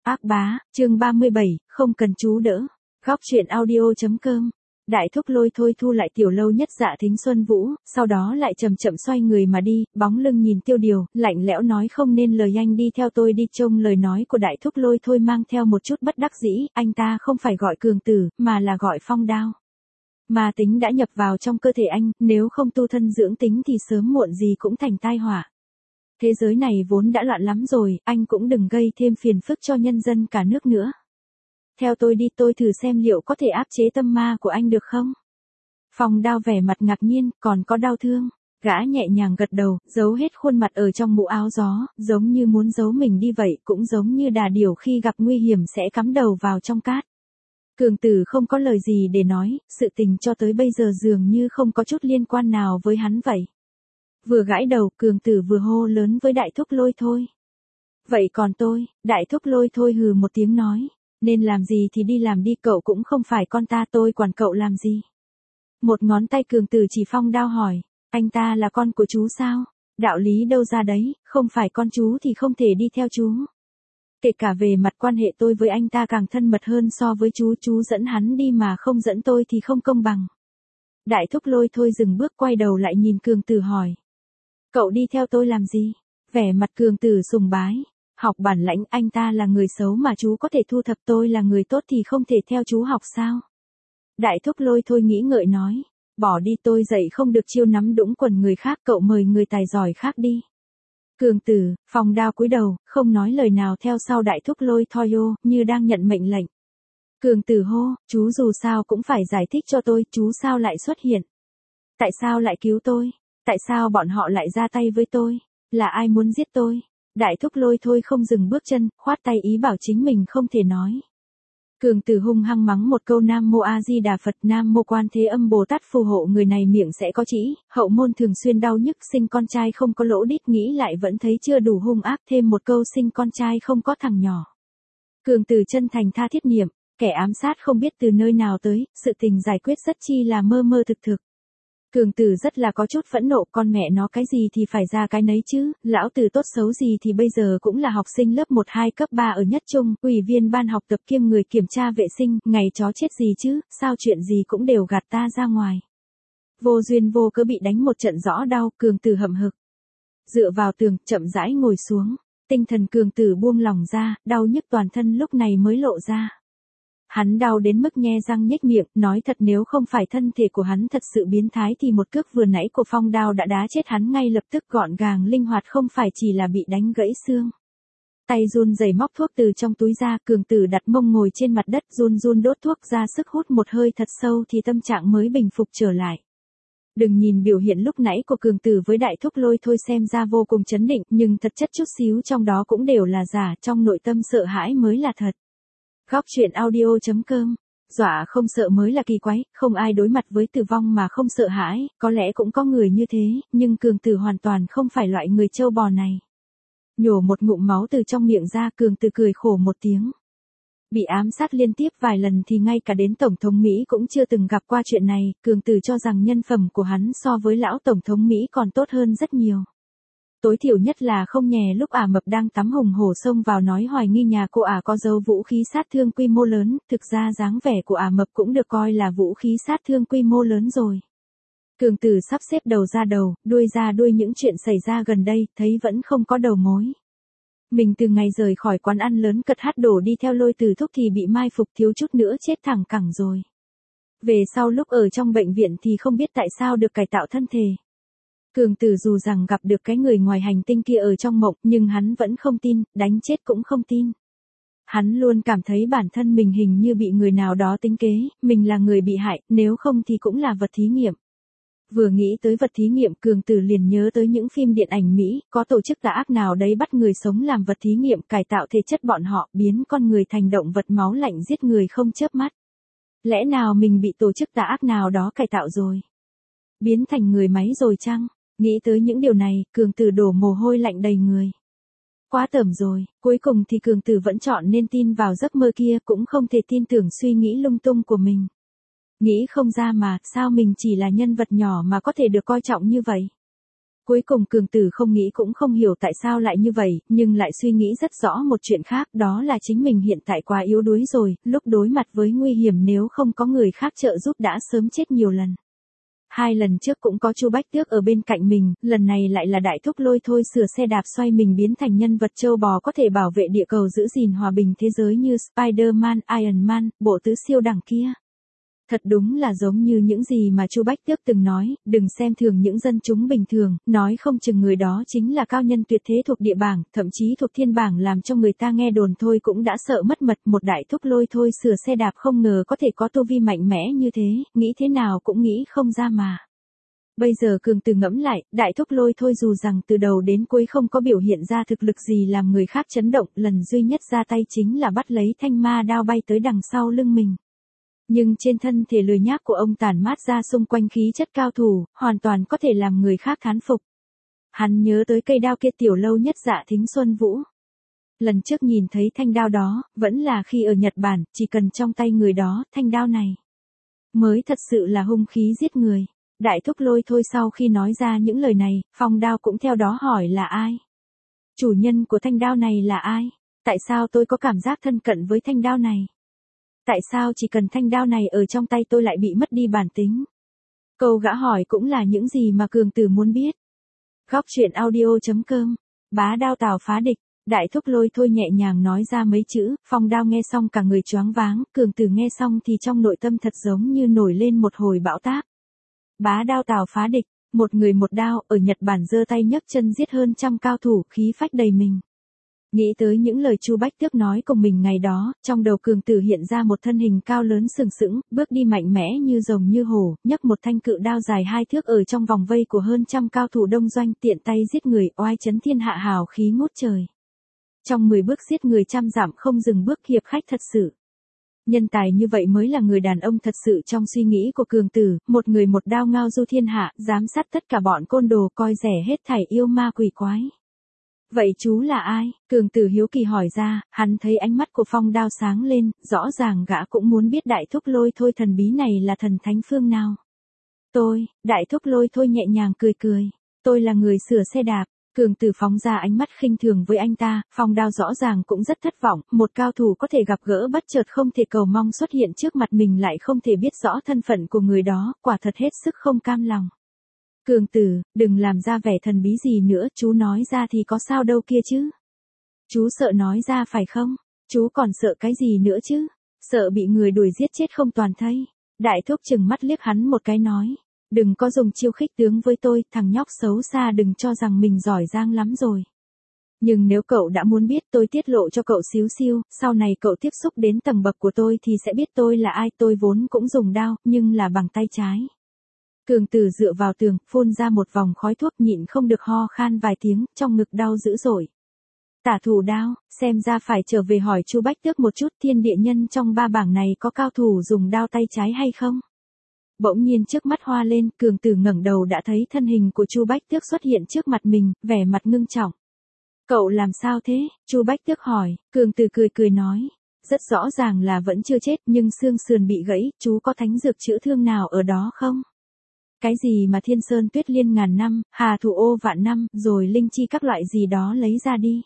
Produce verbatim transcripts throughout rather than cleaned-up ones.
Ác bá, chương ba mươi bảy, không cần chú đỡ. Góc truyện audio.com. Đại thúc lôi thôi thu lại tiểu lâu nhất Dạ Thính Xuân Vũ, sau đó lại chậm chậm xoay người mà đi, bóng lưng nhìn Tiêu Điều, lạnh lẽo nói không nên lời anh đi theo tôi đi. Trông lời nói của đại thúc lôi thôi mang theo một chút bất đắc dĩ, anh ta không phải gọi Cường Tử, mà là gọi Phong Đao. Ma tính đã nhập vào trong cơ thể anh, nếu không tu thân dưỡng tính thì sớm muộn gì cũng thành tai họa. Thế giới này vốn đã loạn lắm rồi, anh cũng đừng gây thêm phiền phức cho nhân dân cả nước nữa. Theo tôi đi, tôi thử xem liệu có thể áp chế tâm ma của anh được không? Phong Đao vẻ mặt ngạc nhiên, còn có đau thương. Gã nhẹ nhàng gật đầu, giấu hết khuôn mặt ở trong mũ áo gió, giống như muốn giấu mình đi vậy, cũng giống như đà điểu khi gặp nguy hiểm sẽ cắm đầu vào trong cát. Cường Tử không có lời gì để nói, sự tình cho tới bây giờ dường như không có chút liên quan nào với hắn vậy. Vừa gãi đầu, Cường Tử vừa hô lớn với đại thúc lôi thôi. Vậy còn tôi, đại thúc lôi thôi hừ một tiếng nói. Nên làm gì thì đi làm đi, cậu cũng không phải con ta, tôi quản cậu làm gì. Một ngón tay Cường Tử chỉ Phong Đao hỏi, anh ta là con của chú sao? Đạo lý đâu ra đấy, không phải con chú thì không thể đi theo chú. Kể cả về mặt quan hệ tôi với anh ta càng thân mật hơn so với chú, chú dẫn hắn đi mà không dẫn tôi thì không công bằng. Đại thúc lôi thôi dừng bước quay đầu lại nhìn Cường Tử hỏi. Cậu đi theo tôi làm gì? Vẻ mặt Cường Tử sùng bái. Học bản lãnh, anh ta là người xấu mà chú có thể thu thập, tôi là người tốt thì không thể theo chú học sao? Đại thúc lôi thôi nghĩ ngợi nói. Bỏ đi, tôi dạy không được chiêu nắm đũng quần người khác, cậu mời người tài giỏi khác đi. Cường Tử, Phong Đao cúi đầu, không nói lời nào theo sau đại thúc lôi thôi ô, như đang nhận mệnh lệnh. Cường Tử hô, chú dù sao cũng phải giải thích cho tôi, chú sao lại xuất hiện? Tại sao lại cứu tôi? Tại sao bọn họ lại ra tay với tôi? Là ai muốn giết tôi? Đại thúc lôi thôi không dừng bước chân, khoát tay ý bảo chính mình không thể nói. Cường Tử hung hăng mắng một câu Nam Mô A Di Đà Phật, Nam Mô Quan Thế Âm Bồ Tát phù hộ, người này miệng sẽ có chỉ, hậu môn thường xuyên đau nhức, sinh con trai không có lỗ đít, nghĩ lại vẫn thấy chưa đủ hung ác, thêm một câu sinh con trai không có thằng nhỏ. Cường Tử chân thành tha thiết niệm, kẻ ám sát không biết từ nơi nào tới, sự tình giải quyết rất chi là mơ mơ thực thực. Cường Tử rất là có chút phẫn nộ, con mẹ nó cái gì thì phải ra cái nấy chứ, lão tử tốt xấu gì thì bây giờ cũng là học sinh lớp một hai cấp ba ở nhất trung, ủy viên ban học tập kiêm người kiểm tra vệ sinh, ngày chó chết gì chứ, sao chuyện gì cũng đều gạt ta ra ngoài. Vô duyên vô cớ bị đánh một trận rõ đau, Cường Tử hậm hực. Dựa vào tường, chậm rãi ngồi xuống, tinh thần Cường Tử buông lỏng ra, đau nhức toàn thân lúc này mới lộ ra. Hắn đau đến mức nhe răng nhếch miệng, nói thật nếu không phải thân thể của hắn thật sự biến thái thì một cước vừa nãy của Phong Đao đã đá chết hắn ngay lập tức, gọn gàng linh hoạt, không phải chỉ là bị đánh gãy xương. Tay run rẩy móc thuốc từ trong túi ra, Cường Tử đặt mông ngồi trên mặt đất run run đốt thuốc ra sức hút một hơi thật sâu thì tâm trạng mới bình phục trở lại. Đừng nhìn biểu hiện lúc nãy của Cường Tử với đại thúc lôi thôi xem ra vô cùng chấn định, nhưng thật chất chút xíu trong đó cũng đều là giả, trong nội tâm sợ hãi mới là thật. Góc truyện audio.com. Dọa không sợ mới là kỳ quái, không ai đối mặt với tử vong mà không sợ hãi, có lẽ cũng có người như thế, nhưng Cường Tử hoàn toàn không phải loại người trâu bò này. Nhổ một ngụm máu từ trong miệng ra, Cường Tử cười khổ một tiếng. Bị ám sát liên tiếp vài lần thì ngay cả đến Tổng thống Mỹ cũng chưa từng gặp qua chuyện này, Cường Tử cho rằng nhân phẩm của hắn so với lão Tổng thống Mỹ còn tốt hơn rất nhiều. Tối thiểu nhất là không nhè lúc Ả Mập đang tắm hùng hổ xông vào nói hoài nghi nhà cô Ả có giấu vũ khí sát thương quy mô lớn, thực ra dáng vẻ của Ả Mập cũng được coi là vũ khí sát thương quy mô lớn rồi. Cường Tử sắp xếp đầu ra đầu, đuôi ra đuôi những chuyện xảy ra gần đây, thấy vẫn không có đầu mối. Mình từ ngày rời khỏi quán ăn lớn cật hát đổ đi theo lôi từ thúc thì bị mai phục, thiếu chút nữa chết thẳng cẳng rồi. Về sau lúc ở trong bệnh viện thì không biết tại sao được cải tạo thân thể. Cường Tử dù rằng gặp được cái người ngoài hành tinh kia ở trong mộng, nhưng hắn vẫn không tin, đánh chết cũng không tin. Hắn luôn cảm thấy bản thân mình hình như bị người nào đó tính kế, mình là người bị hại, nếu không thì cũng là vật thí nghiệm. Vừa nghĩ tới vật thí nghiệm, Cường Tử liền nhớ tới những phim điện ảnh Mỹ, có tổ chức tà ác nào đấy bắt người sống làm vật thí nghiệm, cải tạo thể chất bọn họ, biến con người thành động vật máu lạnh giết người không chớp mắt. Lẽ nào mình bị tổ chức tà ác nào đó cải tạo rồi? Biến thành người máy rồi chăng? Nghĩ tới những điều này, Cường Tử đổ mồ hôi lạnh đầy người. Quá tởm rồi, cuối cùng thì Cường Tử vẫn chọn nên tin vào giấc mơ kia, cũng không thể tin tưởng suy nghĩ lung tung của mình. Nghĩ không ra mà, sao mình chỉ là nhân vật nhỏ mà có thể được coi trọng như vậy? Cuối cùng Cường Tử không nghĩ cũng không hiểu tại sao lại như vậy, nhưng lại suy nghĩ rất rõ một chuyện khác, đó là chính mình hiện tại quá yếu đuối rồi, lúc đối mặt với nguy hiểm nếu không có người khác trợ giúp đã sớm chết nhiều lần. Hai lần trước cũng có Chu Bách Tước ở bên cạnh mình, lần này lại là đại thúc Lôi Thôi sửa xe đạp xoay mình biến thành nhân vật châu bò có thể bảo vệ địa cầu giữ gìn hòa bình thế giới như Spider-Man, Iron Man, bộ tứ siêu đẳng kia. Thật đúng là giống như những gì mà Chu Bách Tước từng nói, đừng xem thường những dân chúng bình thường, nói không chừng người đó chính là cao nhân tuyệt thế thuộc địa bảng, thậm chí thuộc thiên bảng làm cho người ta nghe đồn thôi cũng đã sợ mất mật. Một đại thúc Lôi Thôi sửa xe đạp không ngờ có thể có tu vi mạnh mẽ như thế, nghĩ thế nào cũng nghĩ không ra mà. Bây giờ Cường Tử ngẫm lại, đại thúc Lôi Thôi dù rằng từ đầu đến cuối không có biểu hiện ra thực lực gì làm người khác chấn động, lần duy nhất ra tay chính là bắt lấy thanh ma đao bay tới đằng sau lưng mình. Nhưng trên thân thể lười nhác của ông tản mát ra xung quanh khí chất cao thủ, hoàn toàn có thể làm người khác thán phục. Hắn nhớ tới cây đao kia tiểu lâu nhất Dạ Thính Xuân Vũ. Lần trước nhìn thấy thanh đao đó, vẫn là khi ở Nhật Bản, chỉ cần trong tay người đó, thanh đao này mới thật sự là hung khí giết người. Đại thúc Lôi Thôi sau khi nói ra những lời này, Phong Đao cũng theo đó hỏi là ai? Chủ nhân của thanh đao này là ai? Tại sao tôi có cảm giác thân cận với thanh đao này? Tại sao chỉ cần thanh đao này ở trong tay tôi lại bị mất đi bản tính? Câu gã hỏi cũng là những gì mà Cường Tử muốn biết. Góc truyện audio chấm com. Bá đao Tào phá địch. Đại thúc Lôi Thôi nhẹ nhàng nói ra mấy chữ, Phong Đao nghe xong cả người choáng váng, Cường Tử nghe xong thì trong nội tâm thật giống như nổi lên một hồi bão táp. Bá đao Tào phá địch, một người một đao, ở Nhật Bản giơ tay nhấc chân giết hơn trăm cao thủ, khí phách đầy mình. Nghĩ tới những lời Chu Bách Tước nói cùng mình ngày đó, trong đầu Cường Tử hiện ra một thân hình cao lớn sừng sững, bước đi mạnh mẽ như rồng như hổ, nhấc một thanh cự đao dài hai thước ở trong vòng vây của hơn trăm cao thủ đông doanh, tiện tay giết người, oai chấn thiên hạ, hào khí ngút trời. Trong mười bước giết người trăm dặm không dừng bước, hiệp khách thật sự. Nhân tài như vậy mới là người đàn ông thật sự trong suy nghĩ của Cường Tử, một người một đao ngao du thiên hạ, giám sát tất cả bọn côn đồ, coi rẻ hết thảy yêu ma quỷ quái. Vậy chú là ai? Cường Tử hiếu kỳ hỏi ra, hắn thấy ánh mắt của Phong Đao sáng lên, rõ ràng gã cũng muốn biết đại thúc Lôi Thôi thần bí này là thần thánh phương nào. Tôi, đại thúc Lôi Thôi nhẹ nhàng cười cười. Tôi là người sửa xe đạp. Cường Tử phóng ra ánh mắt khinh thường với anh ta, Phong Đao rõ ràng cũng rất thất vọng, một cao thủ có thể gặp gỡ bất chợt không thể cầu mong xuất hiện trước mặt mình lại không thể biết rõ thân phận của người đó, quả thật hết sức không cam lòng. Cường Tử, đừng làm ra vẻ thần bí gì nữa, chú nói ra thì có sao đâu kia chứ. Chú sợ nói ra phải không? Chú còn sợ cái gì nữa chứ? Sợ bị người đuổi giết chết không toàn thây. Đại thúc chừng mắt liếc hắn một cái nói. Đừng có dùng chiêu khích tướng với tôi, thằng nhóc xấu xa đừng cho rằng mình giỏi giang lắm rồi. Nhưng nếu cậu đã muốn biết tôi tiết lộ cho cậu xíu xiu, sau này cậu tiếp xúc đến tầng bậc của tôi thì sẽ biết tôi là ai. Tôi vốn cũng dùng đao, nhưng là bằng tay trái. Cường Tử dựa vào tường, phun ra một vòng khói thuốc, nhịn không được ho khan vài tiếng, trong ngực đau dữ dội. Tả thủ đao, xem ra phải trở về hỏi Chu Bách Tước một chút, thiên địa nhân trong ba bảng này có cao thủ dùng đao tay trái hay không? Bỗng nhiên trước mắt hoa lên, Cường Tử ngẩng đầu đã thấy thân hình của Chu Bách Tước xuất hiện trước mặt mình, vẻ mặt ngưng trọng. Cậu làm sao thế? Chu Bách Tước hỏi. Cường Tử cười cười nói. Rất rõ ràng là vẫn chưa chết, nhưng xương sườn bị gãy, chú có thánh dược chữa thương nào ở đó không? Cái gì mà thiên sơn tuyết liên ngàn năm, hà thủ ô vạn năm, rồi linh chi các loại gì đó lấy ra đi.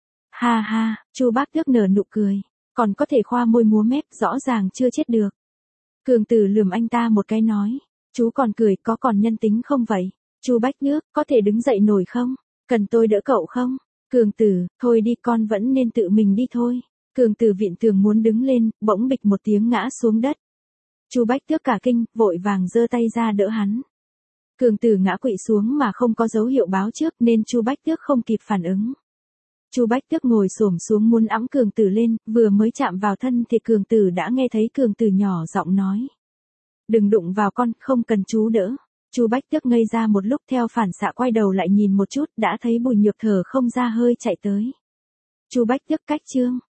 Ha ha, Chu Bách Tước nở nụ cười, còn có thể khoa môi múa mép, rõ ràng chưa chết được. Cường Tử lườm anh ta một cái nói, chú còn cười, có còn nhân tính không vậy? Chu Bách Tước, có thể đứng dậy nổi không? Cần tôi đỡ cậu không? Cường Tử, thôi đi, con vẫn nên tự mình đi thôi. Cường Tử vịn tường muốn đứng lên, bỗng bịch một tiếng ngã xuống đất. Chu Bách Tước cả kinh, vội vàng giơ tay ra đỡ hắn. Cường Tử ngã quỵ xuống mà không có dấu hiệu báo trước nên Chu Bách Tước không kịp phản ứng. Chu Bách Tước ngồi xổm xuống muốn ẵm Cường Tử lên, vừa mới chạm vào thân thì Cường Tử đã nghe thấy Cường Tử nhỏ giọng nói. Đừng đụng vào con, không cần chú đỡ. Chu Bách Tước ngây ra một lúc, theo phản xạ quay đầu lại nhìn một chút, đã thấy Bùi Nhược thở không ra hơi chạy tới. Chu Bách Tước cách chương.